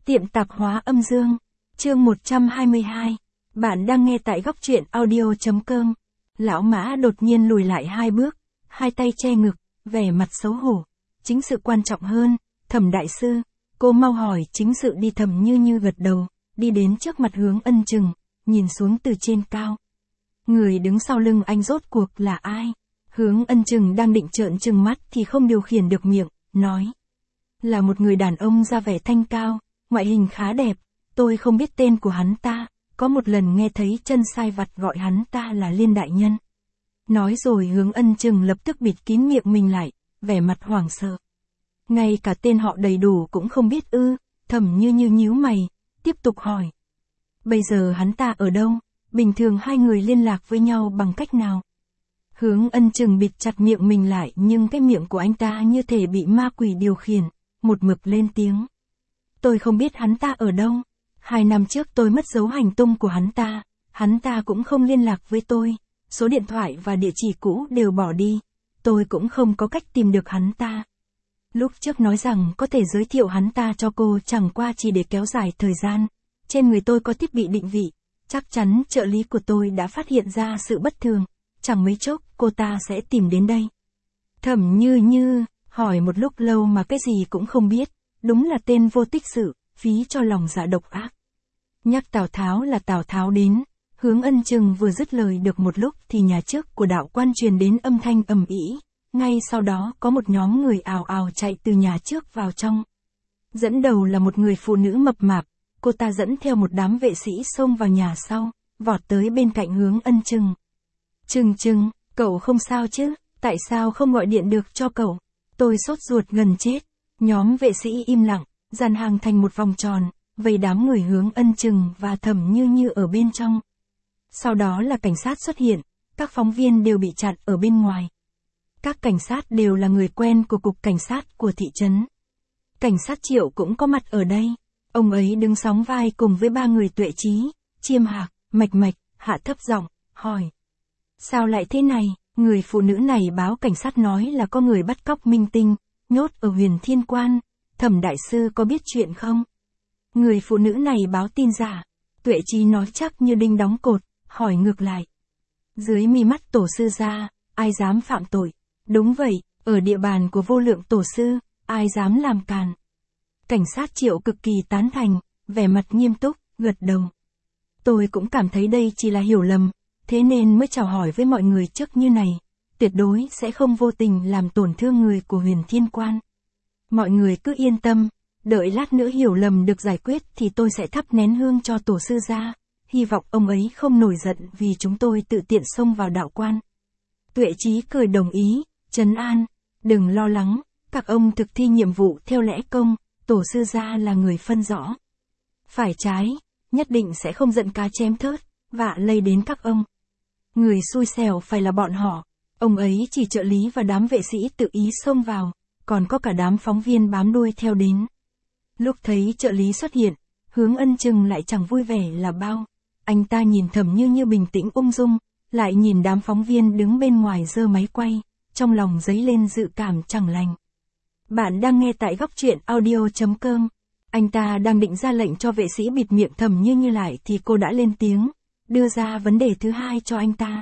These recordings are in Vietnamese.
Tiệm tạp hóa âm dương. Chương 122. Bạn đang nghe tại góc truyện audio.com. Lão Mã đột nhiên lùi lại 2 bước, hai tay che ngực, vẻ mặt xấu hổ. Chính sự quan trọng hơn, Thẩm đại sư, cô mau hỏi chính sự đi. Thẩm Như Như gật đầu, đi đến trước mặt Hướng Ân Trừng, nhìn xuống từ trên cao. Người đứng sau lưng anh rốt cuộc là ai? Hướng Ân Trừng đang định trợn trừng mắt thì không điều khiển được miệng, nói. Là một người đàn ông da vẻ thanh cao, ngoại hình khá đẹp, tôi không biết tên của hắn ta, có một lần nghe thấy chân sai vặt gọi hắn ta là Liên đại nhân. Nói rồi Hướng Ân Trừng lập tức bịt kín miệng mình lại, vẻ mặt hoảng sợ. Ngay cả tên họ đầy đủ cũng không biết ư? Thẩm Như Như nhíu mày, tiếp tục hỏi. Bây giờ hắn ta ở đâu? Bình thường hai người liên lạc với nhau bằng cách nào? Hướng Ân Trừng bịt chặt miệng mình lại, nhưng cái miệng của anh ta như thể bị ma quỷ điều khiển, một mực lên tiếng. Tôi không biết hắn ta ở đâu. 2 năm trước tôi mất dấu hành tung của hắn ta cũng không liên lạc với tôi, số điện thoại và địa chỉ cũ đều bỏ đi, tôi cũng không có cách tìm được hắn ta. Lúc trước nói rằng có thể giới thiệu hắn ta cho cô chẳng qua chỉ để kéo dài thời gian, trên người tôi có thiết bị định vị, chắc chắn trợ lý của tôi đã phát hiện ra sự bất thường, chẳng mấy chốc cô ta sẽ tìm đến đây. Thẩm Như Như hỏi một lúc lâu mà cái gì cũng không biết, đúng là tên vô tích sự, phí cho lòng dạ độc ác. Nhắc Tào Tháo là Tào Tháo đến, Hướng Ân Trừng vừa dứt lời được một lúc thì nhà trước của đạo quan truyền đến âm thanh ầm ĩ, ngay sau đó có một nhóm người ào ào chạy từ nhà trước vào trong. Dẫn đầu là một người phụ nữ mập mạp, cô ta dẫn theo một đám vệ sĩ xông vào nhà sau, vọt tới bên cạnh Hướng Ân Trừng. Trừng, cậu không sao chứ, tại sao không gọi điện được cho cậu? Tôi sốt ruột gần chết. Nhóm vệ sĩ im lặng, dàn hàng thành một vòng tròn, vây đám người Hướng Ân Trừng và Thẩm Như Như ở bên trong. Sau đó là cảnh sát xuất hiện, các phóng viên đều bị chặn ở bên ngoài. Các cảnh sát đều là người quen của cục cảnh sát của thị trấn. Cảnh sát Triệu cũng có mặt ở đây, ông ấy đứng sóng vai cùng với 3 người Tuệ Chí, Chiêm Hạc, Mạch Mạch, hạ thấp giọng, hỏi. Sao lại thế này? Người phụ nữ này báo cảnh sát nói là có người bắt cóc minh tinh, nhốt ở Huyền Thiên Quan. Thẩm đại sư có biết chuyện không? Người phụ nữ này báo tin giả. Tuệ Chí nói chắc như đinh đóng cột, hỏi ngược lại. Dưới mi mắt tổ sư gia, ai dám phạm tội? Đúng vậy, ở địa bàn của Vô Lượng tổ sư, ai dám làm càn? Cảnh sát Triệu cực kỳ tán thành, vẻ mặt nghiêm túc, gật đầu. Tôi cũng cảm thấy đây chỉ là hiểu lầm, thế nên mới chào hỏi với mọi người trước như này, tuyệt đối sẽ không vô tình làm tổn thương người của Huyền Thiên Quan. Mọi người cứ yên tâm, đợi lát nữa hiểu lầm được giải quyết thì tôi sẽ thắp nén hương cho tổ sư gia, hy vọng ông ấy không nổi giận vì chúng tôi tự tiện xông vào đạo quan. Tuệ Chí cười đồng ý, trấn an, đừng lo lắng, các ông thực thi nhiệm vụ theo lẽ công, tổ sư gia là người phân rõ. Phải trái, nhất định sẽ không giận cá chém thớt, vạ lây đến các ông. Người xui xẻo phải là bọn họ, ông ấy chỉ trợ lý và đám vệ sĩ tự ý xông vào, còn có cả đám phóng viên bám đuôi theo đến. Lúc thấy trợ lý xuất hiện, Hướng Ân Trừng lại chẳng vui vẻ là bao. Anh ta nhìn Thẩm Như Như bình tĩnh ung dung, lại nhìn đám phóng viên đứng bên ngoài giơ máy quay, trong lòng dấy lên dự cảm chẳng lành. Bạn đang nghe tại góc truyện audio.com. Anh ta đang định ra lệnh cho vệ sĩ bịt miệng Thẩm Như Như lại thì cô đã lên tiếng, đưa ra vấn đề thứ hai cho anh ta.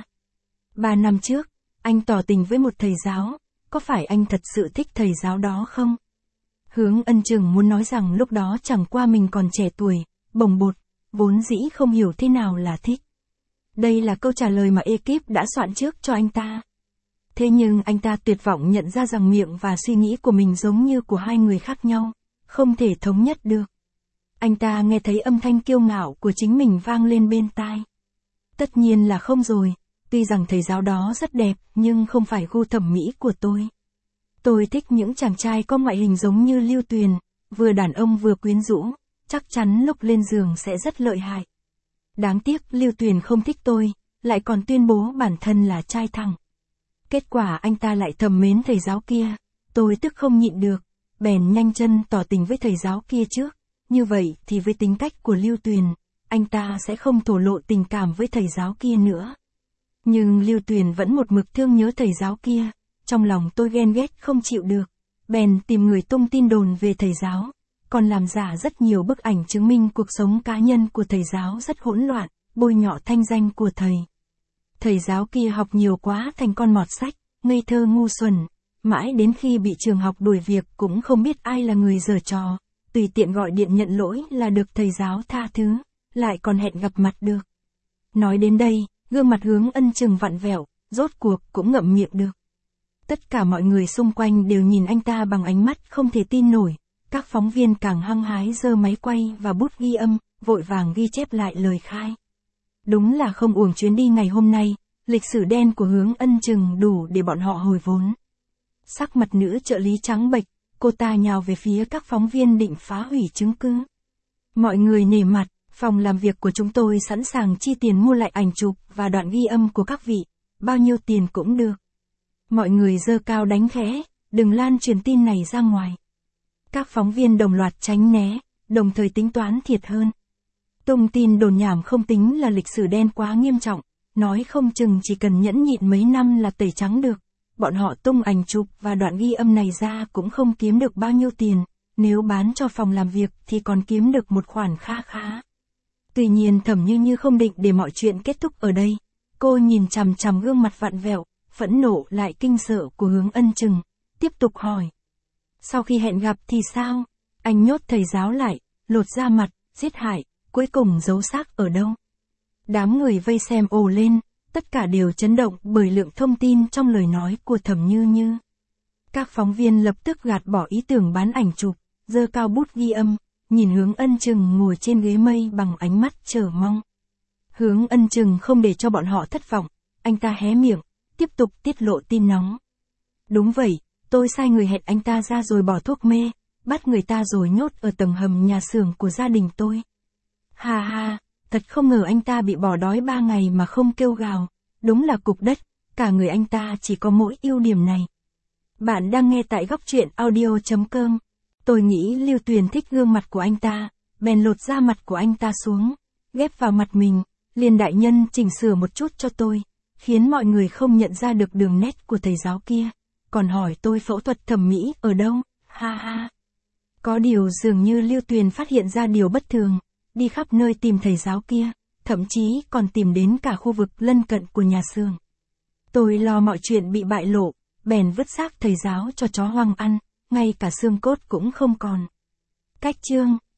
3 năm trước, anh tỏ tình với một thầy giáo, có phải anh thật sự thích thầy giáo đó không? Hướng Ân Trừng muốn nói rằng lúc đó chẳng qua mình còn trẻ tuổi, bồng bột, vốn dĩ không hiểu thế nào là thích. Đây là câu trả lời mà ekip đã soạn trước cho anh ta. Thế nhưng anh ta tuyệt vọng nhận ra rằng miệng và suy nghĩ của mình giống như của hai người khác nhau, không thể thống nhất được. Anh ta nghe thấy âm thanh kiêu ngạo của chính mình vang lên bên tai. Tất nhiên là không rồi, tuy rằng thầy giáo đó rất đẹp nhưng không phải gu thẩm mỹ của tôi. Tôi thích những chàng trai có ngoại hình giống như Lưu Tuyền, vừa đàn ông vừa quyến rũ, chắc chắn lúc lên giường sẽ rất lợi hại. Đáng tiếc Lưu Tuyền không thích tôi, lại còn tuyên bố bản thân là trai thẳng. Kết quả anh ta lại thầm mến thầy giáo kia, tôi tức không nhịn được, bèn nhanh chân tỏ tình với thầy giáo kia trước, như vậy thì với tính cách của Lưu Tuyền, anh ta sẽ không thổ lộ tình cảm với thầy giáo kia nữa. Nhưng Lưu Tuyền vẫn một mực thương nhớ thầy giáo kia, trong lòng tôi ghen ghét không chịu được, bèn tìm người tung tin đồn về thầy giáo, còn làm giả rất nhiều bức ảnh chứng minh cuộc sống cá nhân của thầy giáo rất hỗn loạn, bôi nhọ thanh danh của thầy. Thầy giáo kia học nhiều quá thành con mọt sách, ngây thơ ngu xuẩn, mãi đến khi bị trường học đuổi việc cũng không biết ai là người giở trò, tùy tiện gọi điện nhận lỗi là được thầy giáo tha thứ, lại còn hẹn gặp mặt được. Nói đến đây, gương mặt Hướng Ân Chừng vặn vẹo, rốt cuộc cũng ngậm miệng được. Tất cả mọi người xung quanh đều nhìn anh ta bằng ánh mắt không thể tin nổi, các phóng viên càng hăng hái giơ máy quay và bút ghi âm, vội vàng ghi chép lại lời khai. Đúng là không uổng chuyến đi ngày hôm nay, lịch sử đen của Hướng Ân Chừng đủ để bọn họ hồi vốn. Sắc mặt nữ trợ lý trắng bệch, cô ta nhào về phía các phóng viên định phá hủy chứng cứ. Mọi người nể mặt, phòng làm việc của chúng tôi sẵn sàng chi tiền mua lại ảnh chụp và đoạn ghi âm của các vị, bao nhiêu tiền cũng được. Mọi người giơ cao đánh khẽ, đừng lan truyền tin này ra ngoài. Các phóng viên đồng loạt tránh né, đồng thời tính toán thiệt hơn. Tung tin đồn nhảm không tính là lịch sử đen quá nghiêm trọng, nói không chừng chỉ cần nhẫn nhịn mấy năm là tẩy trắng được. Bọn họ tung ảnh chụp và đoạn ghi âm này ra cũng không kiếm được bao nhiêu tiền, nếu bán cho phòng làm việc thì còn kiếm được một khoản kha khá. Tuy nhiên Thẩm Như Như không định để mọi chuyện kết thúc ở đây. Cô nhìn chằm chằm gương mặt vặn vẹo, phẫn nộ lại kinh sợ của Hướng Ân Chừng, tiếp tục hỏi. Sau khi hẹn gặp thì sao? Anh nhốt thầy giáo lại, lột da mặt, giết hại, cuối cùng giấu xác ở đâu? Đám người vây xem ồ lên, tất cả đều chấn động bởi lượng thông tin trong lời nói của Thẩm Như Như. Các phóng viên lập tức gạt bỏ ý tưởng bán ảnh chụp, giơ cao bút ghi âm, nhìn Hướng Ân Chừng ngồi trên ghế mây bằng ánh mắt chờ mong. Hướng Ân Chừng không để cho bọn họ thất vọng, anh ta hé miệng, tiếp tục tiết lộ tin nóng. Đúng vậy, tôi sai người hẹn anh ta ra rồi bỏ thuốc mê, bắt người ta rồi nhốt ở tầng hầm nhà xưởng của gia đình tôi. Ha ha, thật không ngờ anh ta bị bỏ đói 3 ngày mà không kêu gào, đúng là cục đất, cả người anh ta chỉ có mỗi ưu điểm này. Bạn đang nghe tại góc truyện audio.com. Tôi nghĩ Lưu Tuyền thích gương mặt của anh ta, bèn lột da mặt của anh ta xuống, ghép vào mặt mình, liền đại nhân chỉnh sửa một chút cho tôi, khiến mọi người không nhận ra được đường nét của thầy giáo kia, còn hỏi tôi phẫu thuật thẩm mỹ ở đâu, ha ha. Có điều dường như Lưu Tuyền phát hiện ra điều bất thường, đi khắp nơi tìm thầy giáo kia, thậm chí còn tìm đến cả khu vực lân cận của nhà xưởng. Tôi lo mọi chuyện bị bại lộ, bèn vứt xác thầy giáo cho chó hoang ăn, ngay cả xương cốt cũng không còn. Cách chương